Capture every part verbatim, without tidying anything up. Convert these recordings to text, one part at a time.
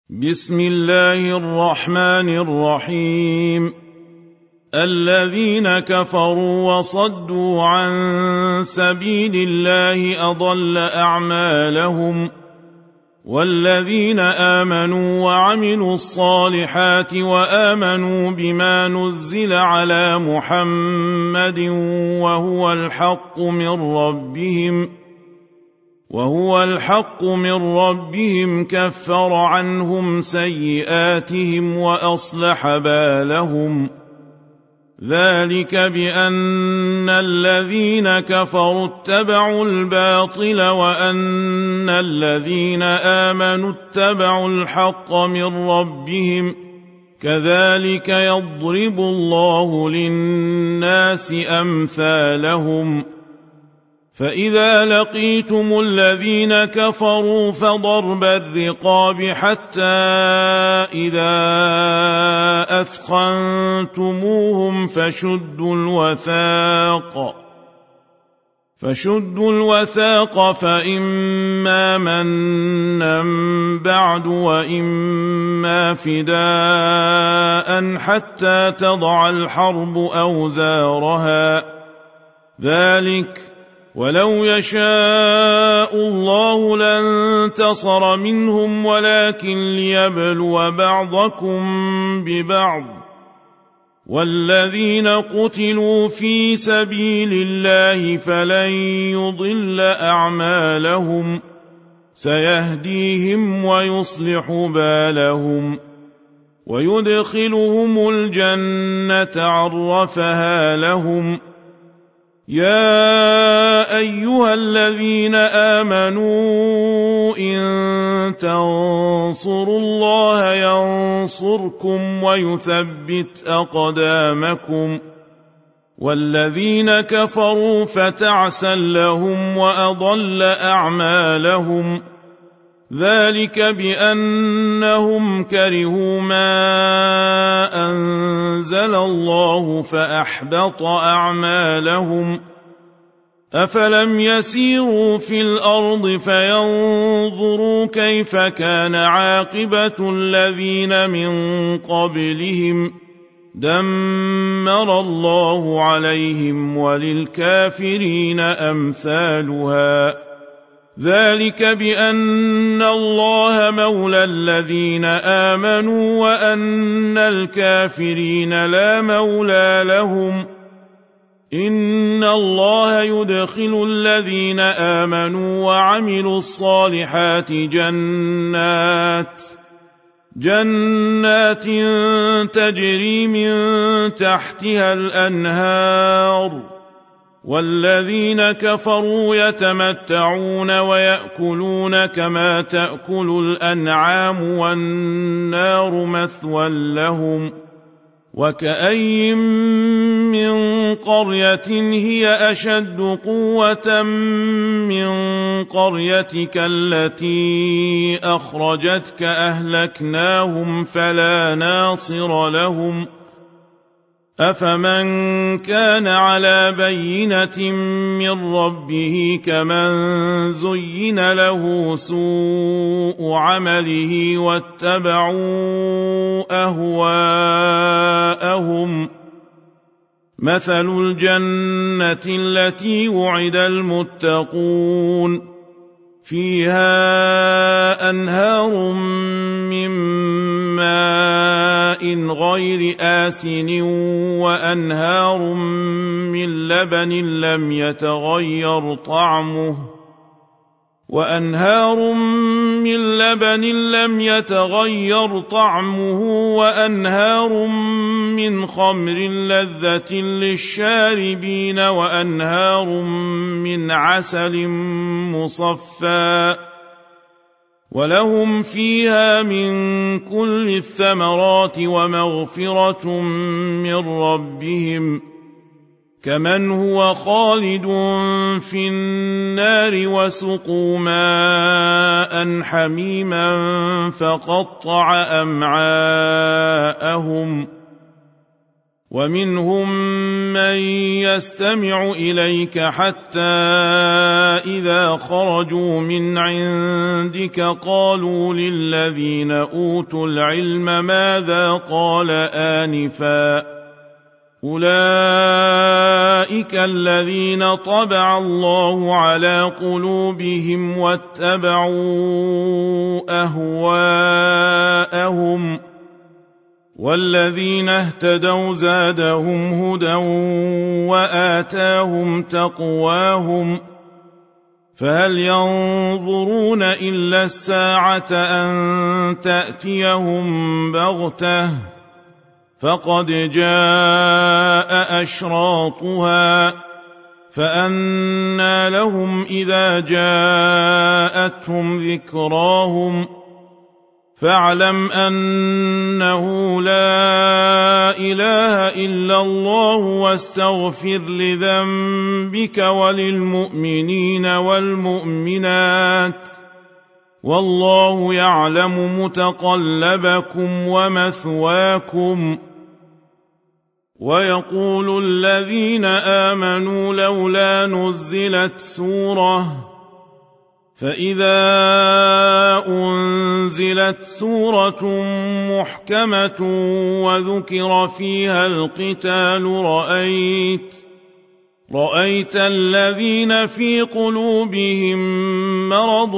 بسم الله الرحمن الرحيم. الذين كفروا وصدوا عن سبيل الله أضل أعمالهم، والذين آمنوا وعملوا الصالحات وآمنوا بما نزل على محمد وهو الحق من ربهم وهو الحق من ربهم كفر عنهم سيئاتهم وأصلح بالهم. ذلك بأن الذين كفروا اتبعوا الباطل وأن الذين آمنوا اتبعوا الحق من ربهم، كذلك يضرب الله للناس أمثالهم. فإذا لقيتم الذين كفروا فضرب الرقاب حتى إذا أثخنتموهم فشدوا الوثاق فشدوا الوثاق فإما منا بعد وإما فداء حتى تضع الحرب أوزارها. ذلك ولو يشاء الله لانتصر منهم ولكن ليبلو بعضكم ببعض، والذين قتلوا في سبيل الله فلن يضل أعمالهم، سيهديهم ويصلح بالهم ويدخلهم الجنة عرفها لهم. يا أيها الذين آمنوا إن تنصروا الله ينصركم ويثبت أقدامكم، والذين كفروا فتعسا لهم وأضل أعمالهم. ذلك بأنهم كرهوا ما أنزل الله فأحبط أعمالهم. أفلم يسيروا في الأرض فينظروا كيف كان عاقبة الذين من قبلهم، دمر الله عليهم وللكافرين أمثالها. ذلك بأن الله مولى الذين آمنوا وأن الكافرين لا مولى لهم. إن الله يدخل الذين آمنوا وعملوا الصالحات جنات جنات تجري من تحتها الأنهار، والذين كفروا يتمتعون ويأكلون كما تأكل الأنعام والنار مثوى لهم. وكأي من قرية هي أشد قوة من قريتك التي أخرجتك أهلكناهم فلا ناصر لهم. أفمن كان على بينة من ربه كمن زين له سوء عمله واتبعوا أهواءهم. مثل الجنة التي وعد المتقون فيها أنهار من ماء غير آسن وأنهار من لبن لم يتغير طعمه وأنهار من لبن لم يتغير طعمه وأنهار من خمر لذة للشاربين وأنهار من عسل مصفى، ولهم فيها من كل الثمرات ومغفرة من ربهم، كمن هو خالد في النار وسقوا ماء حميما فقطع أمعاءهم. ومنهم من يستمع إليك حتى إذا خرجوا من عندك قالوا للذين أوتوا العلم ماذا قال آنفا أولئك الذين طبع الله على قلوبهم واتبعوا أهواءهم والذين اهتدوا زادهم هدى وآتاهم تقواهم فهل ينظرون إلا الساعة أن تأتيهم بغتة فقد جاء أشراطها فأنى لهم إذا جاءتهم ذكراهم فاعلم أنه لا إله إلا الله واستغفر لذنبك وللمؤمنين والمؤمنات والله يعلم متقلبكم ومثواكم. ويقول الذين آمنوا لولا نزلت سورة فإذا أنزلت سورة محكمة وذكر فيها القتال رأيت رأيت الذين في قلوبهم مرض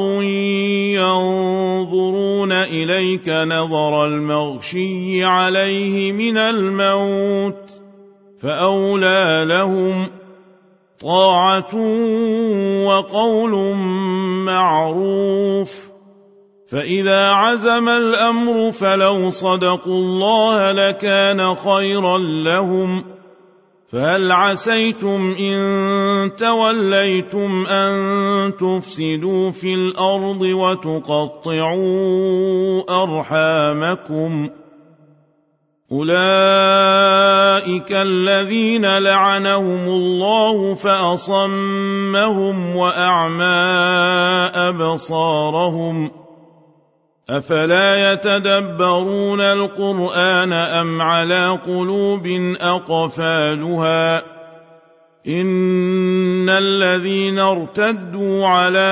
ينظرون إليك نظر المغشي عليه من الموت فأولى لهم طاعة وقول معروف فإذا عزم الأمر فلو صدقوا الله لكان خيرا لهم فهل عسيتم إن توليتم أن تفسدوا في الأرض وتقطعوا أرحامكم أولئك الذين لعنهم الله فأصمهم وأعمى أبصارهم أفلا يتدبرون القرآن أم على قلوب أقفالها إن الذين ارتدوا على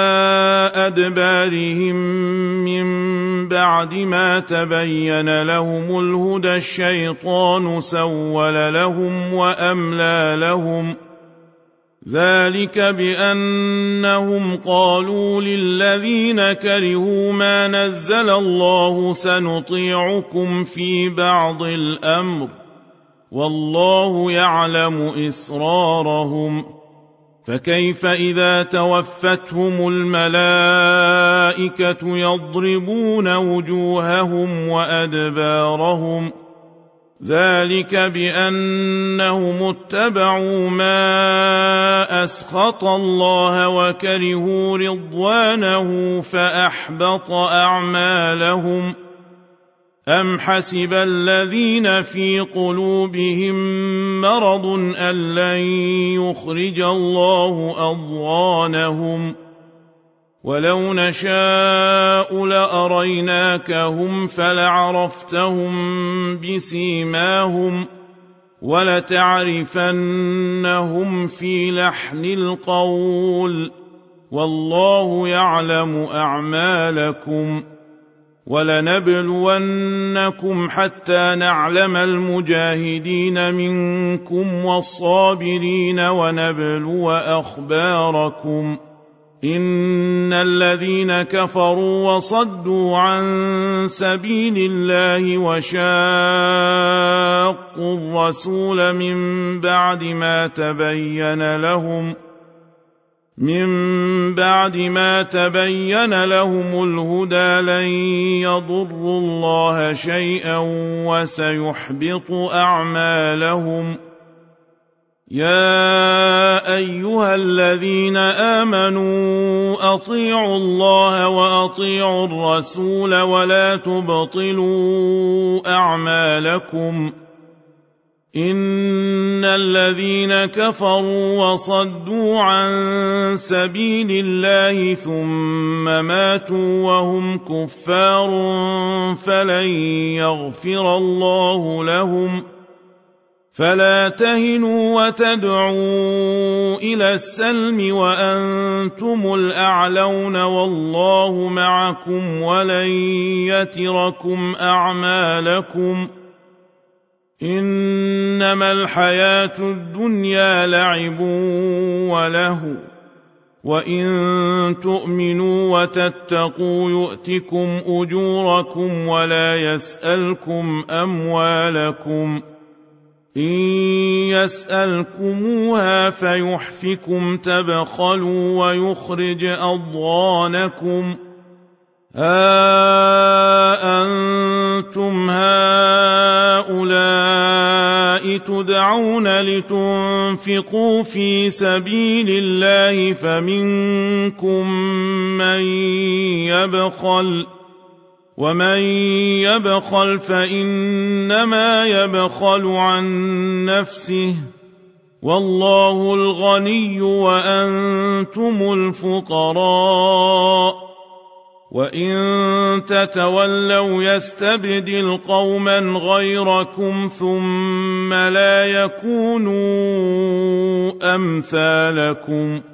أدبارهم من بعد ما تبين لهم الهدى الشيطان سول لهم وأملى لهم ذلك بأنهم قالوا للذين كرهوا ما نزل الله سنطيعكم في بعض الأمر والله يعلم إسرارهم فكيف إذا توفتهم الملائكة يضربون وجوههم وأدبارهم ذلك بأنهم اتبعوا ما أسخط الله وكرهوا رضوانه فأحبط أعمالهم أم حسب الذين في قلوبهم مرض أن لن يخرج الله أضغانهم ولو نشاء لأريناكهم فلعرفتهم بسيماهم ولتعرفنهم في لحن القول والله يعلم أعمالكم ولنبلونكم حتى نعلم المجاهدين منكم والصابرين ونبلو أخباركم إن الذين كفروا وصدوا عن سبيل الله وشاقوا الرسول من بعد ما تبين لهم من بعد ما تبين لهم الهدى لن يضروا الله شيئا وسيحبط أعمالهم يا أيها الذين آمنوا أطيعوا الله وأطيعوا الرسول ولا تبطلوا أعمالكم إن الذين كفروا وصدوا عن سبيل الله ثم ماتوا وهم كفار فلن يغفر الله لهم فلا تهنوا وتدعوا إلى السلم وأنتم الأعلون والله معكم ولن يتركم أعمالكم إنما الحياة الدنيا لعب وله وإن تؤمنوا وتتقوا يؤتكم أجوركم ولا يسألكم أموالكم إن يسألكموها فيحفكم تبخلوا ويخرج أضغانكم ها أنتم هؤلاء تدعون لتنفقوا في سبيل الله فمنكم من يبخل ومن يبخل فإنما يبخل عن نفسه والله الغني وأنتم الفقراء وإن تتولوا يستبدل قوما غيركم ثم لا يكونوا أمثالكم